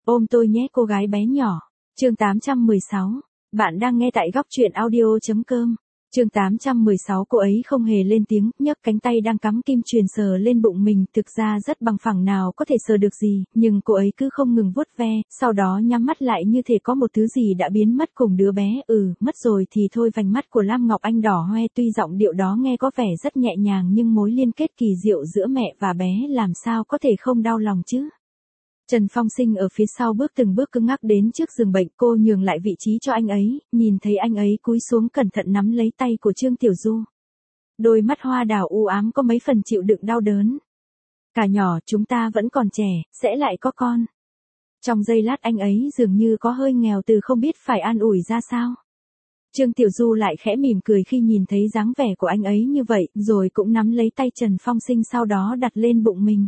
Ôm tôi nhé cô gái bé nhỏ. Chương 816. Bạn đang nghe tại góc truyện audio.com. Chương 816. Cô ấy không hề lên tiếng, nhấc cánh tay đang cắm kim chuyền sờ lên bụng mình, thực ra rất bằng phẳng nào có thể sờ được gì, nhưng cô ấy cứ không ngừng vuốt ve, sau đó nhắm mắt lại như thể có một thứ gì đã biến mất cùng đứa bé. Mất rồi thì thôi. Vành mắt của Lam Ngọc Anh đỏ hoe, tuy giọng điệu đó nghe có vẻ rất nhẹ nhàng nhưng mối liên kết kỳ diệu giữa mẹ và bé làm sao có thể không đau lòng chứ. Trần Phong Sinh ở phía sau bước từng bước cứng ngắc đến trước giường bệnh, cô nhường lại vị trí cho anh ấy, nhìn thấy anh ấy cúi xuống cẩn thận nắm lấy tay của Trương Tiểu Du. Đôi mắt hoa đào u ám có mấy phần chịu đựng đau đớn. Cả nhỏ, chúng ta vẫn còn trẻ, sẽ lại có con. Trong giây lát anh ấy dường như có hơi nghèo từ không biết phải an ủi ra sao. Trương Tiểu Du lại khẽ mỉm cười khi nhìn thấy dáng vẻ của anh ấy như vậy, rồi cũng nắm lấy tay Trần Phong Sinh sau đó đặt lên bụng mình.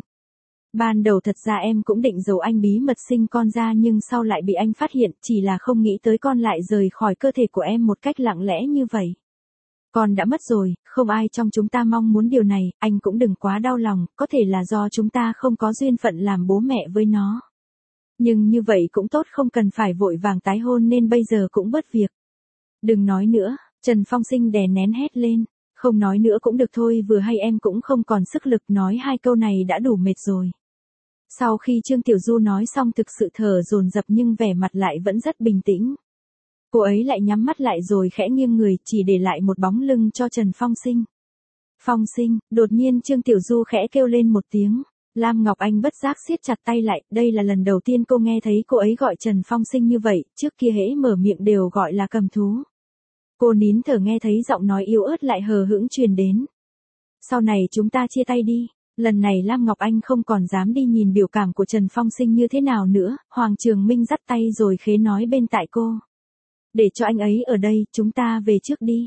Ban đầu thật ra em cũng định giấu anh bí mật sinh con ra nhưng sau lại bị anh phát hiện, chỉ là không nghĩ tới con lại rời khỏi cơ thể của em một cách lặng lẽ như vậy. Con đã mất rồi, không ai trong chúng ta mong muốn điều này, anh cũng đừng quá đau lòng, có thể là do chúng ta không có duyên phận làm bố mẹ với nó. Nhưng như vậy cũng tốt, không cần phải vội vàng tái hôn nên bây giờ cũng bớt việc. Đừng nói nữa, Trần Phong Sinh đè nén hét lên. Không nói nữa cũng được thôi, vừa hay em cũng không còn sức lực, nói hai câu này đã đủ mệt rồi. Sau khi Trương Tiểu Du nói xong thực sự thở dồn dập nhưng vẻ mặt lại vẫn rất bình tĩnh. Cô ấy lại nhắm mắt lại rồi khẽ nghiêng người, chỉ để lại một bóng lưng cho Trần Phong Sinh. Phong Sinh, đột nhiên Trương Tiểu Du khẽ kêu lên một tiếng. Lam Ngọc Anh bất giác siết chặt tay lại, đây là lần đầu tiên cô nghe thấy cô ấy gọi Trần Phong Sinh như vậy, trước kia hễ mở miệng đều gọi là cầm thú. Cô nín thở nghe thấy giọng nói yếu ớt lại hờ hững truyền đến. Sau này chúng ta chia tay đi. Lần này Lam Ngọc Anh không còn dám đi nhìn biểu cảm của Trần Phong Sinh như thế nào nữa, Hoàng Trường Minh dắt tay rồi khế nói bên tai cô. Để cho anh ấy ở đây, chúng ta về trước đi.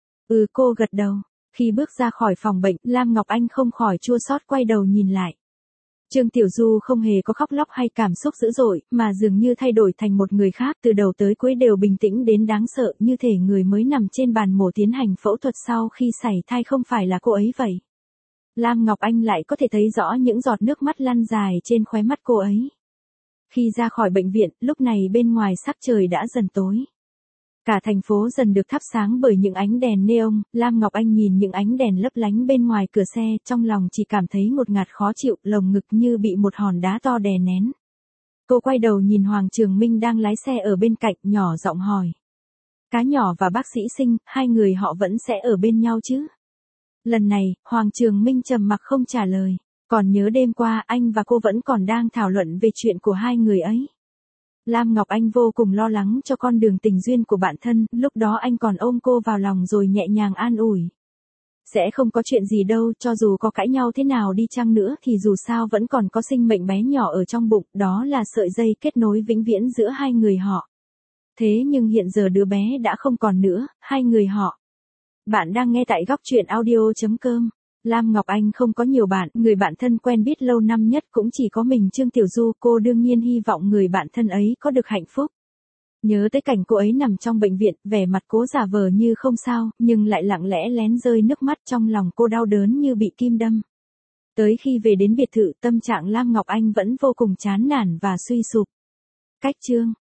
Cô gật đầu. Khi bước ra khỏi phòng bệnh, Lam Ngọc Anh không khỏi chua xót quay đầu nhìn lại. Trương Tiểu Du không hề có khóc lóc hay cảm xúc dữ dội, mà dường như thay đổi thành một người khác, từ đầu tới cuối đều bình tĩnh đến đáng sợ, như thể người mới nằm trên bàn mổ tiến hành phẫu thuật sau khi sảy thai không phải là cô ấy vậy. Lam Ngọc Anh lại có thể thấy rõ những giọt nước mắt lăn dài trên khóe mắt cô ấy. Khi ra khỏi bệnh viện, lúc này bên ngoài sắc trời đã dần tối. Cả thành phố dần được thắp sáng bởi những ánh đèn neon, Lam Ngọc Anh nhìn những ánh đèn lấp lánh bên ngoài cửa xe, trong lòng chỉ cảm thấy ngột ngạt khó chịu, lồng ngực như bị một hòn đá to đè nén. Cô quay đầu nhìn Hoàng Trường Minh đang lái xe ở bên cạnh, nhỏ giọng hỏi. Cá nhỏ và bác sĩ Sinh, hai người họ vẫn sẽ ở bên nhau chứ? Lần này, Hoàng Trường Minh trầm mặc không trả lời. Còn nhớ đêm qua anh và cô vẫn còn đang thảo luận về chuyện của hai người ấy. Lam Ngọc Anh vô cùng lo lắng cho con đường tình duyên của bạn thân, lúc đó anh còn ôm cô vào lòng rồi nhẹ nhàng an ủi. Sẽ không có chuyện gì đâu, cho dù có cãi nhau thế nào đi chăng nữa thì dù sao vẫn còn có sinh mệnh bé nhỏ ở trong bụng, đó là sợi dây kết nối vĩnh viễn giữa hai người họ. Thế nhưng hiện giờ đứa bé đã không còn nữa, hai người họ. Bạn đang nghe tại góc truyện audio.com. Lam Ngọc Anh không có nhiều bạn, người bạn thân quen biết lâu năm nhất cũng chỉ có mình Trương Tiểu Du, cô đương nhiên hy vọng người bạn thân ấy có được hạnh phúc. Nhớ tới cảnh cô ấy nằm trong bệnh viện, vẻ mặt cố giả vờ như không sao, nhưng lại lặng lẽ lén rơi nước mắt, trong lòng cô đau đớn như bị kim đâm. Tới khi về đến biệt thự, tâm trạng Lam Ngọc Anh vẫn vô cùng chán nản và suy sụp. Cách chương